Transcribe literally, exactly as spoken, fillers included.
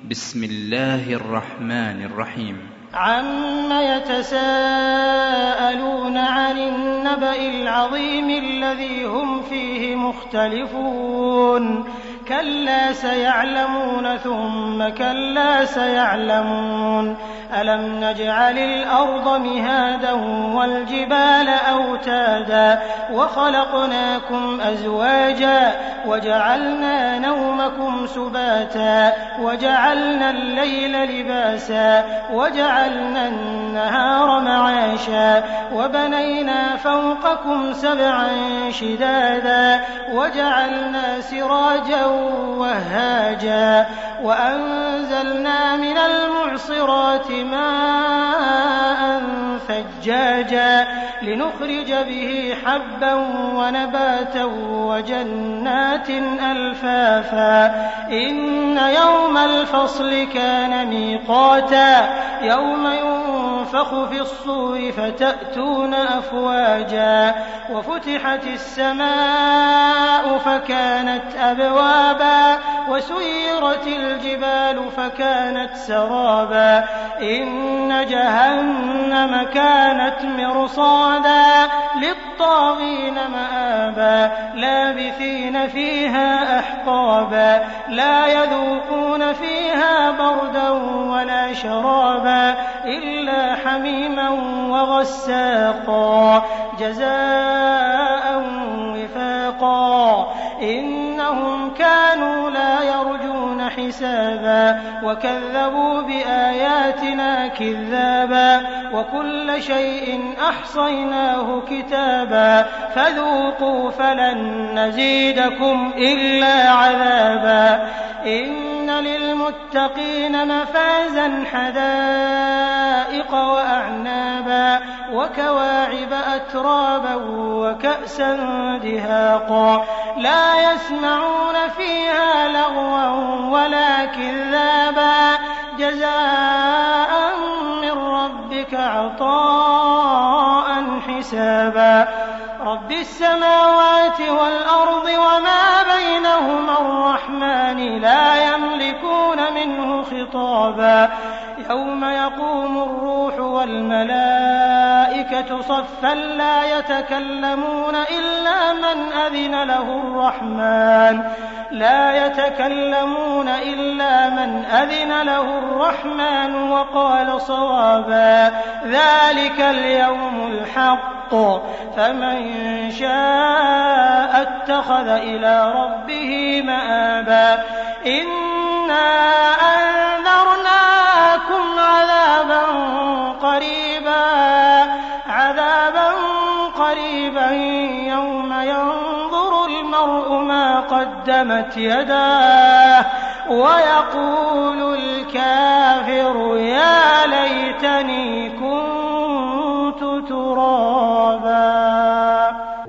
بسم الله الرحمن الرحيم. عم يتساءلون عن النبأ العظيم الذي هم فيه مختلفون كلا سيعلمون ثم كلا سيعلمون ألم نجعل الأرض مهادا والجبال أوتادا وخلقناكم أزواجا وجعلنا نومكم سباتا وجعلنا الليل لباسا وجعلنا النهار معاشا وبنينا فوقكم سبعا شدادا وجعلنا سراجا وهاجا وأنزلنا من المعصرات ماء ثجاجا لنخرج به حبا ونباتا وجنات ألفافا إن يوم الفصل كان ميقاتا يوم ينفخ في الصور فتأتون أفواجا وفتحت السماء فكانت أبوابا وسيرت الجبال فكانت سرابا إن جهنم كانت مرصادا للطاغين مآبا لابثين فيها أحقابا لا يذوقون فيها بردا ولا شرابا إلا حميما وغساقا جزاء وفاقا إنهم كانوا لا يرجون حسابا وكذبوا بآياتنا كذابا وكل شيء أحصيناه كتابا فذوقوا فلن نزيدكم إلا عذابا إن للمتقين مفازا حدائق وأعنابا وكواعب أترابا وكأسا دهاقا لا يسمعون فيها لغوا ولا كذابا جزاء من ربك عطاء حسابا رب السماوات والأرض وما بينهما الرحمن لا يملكون منه خطابا يوم يقوم الروح والملائكة صفا لا يتكلمون إلا من أذن له الرحمن لا يتكلمون إلا من أذن له الرحمن وقال صوابا ذلك اليوم الحق فمن شاء اتخذ إلى ربه مآبا إنا أنذرناكم عذابا قريبا عذابا قريبا يوم ينظر المرء ما قدمت يداه ويقول الكافر يا ليتني كنت ترابا.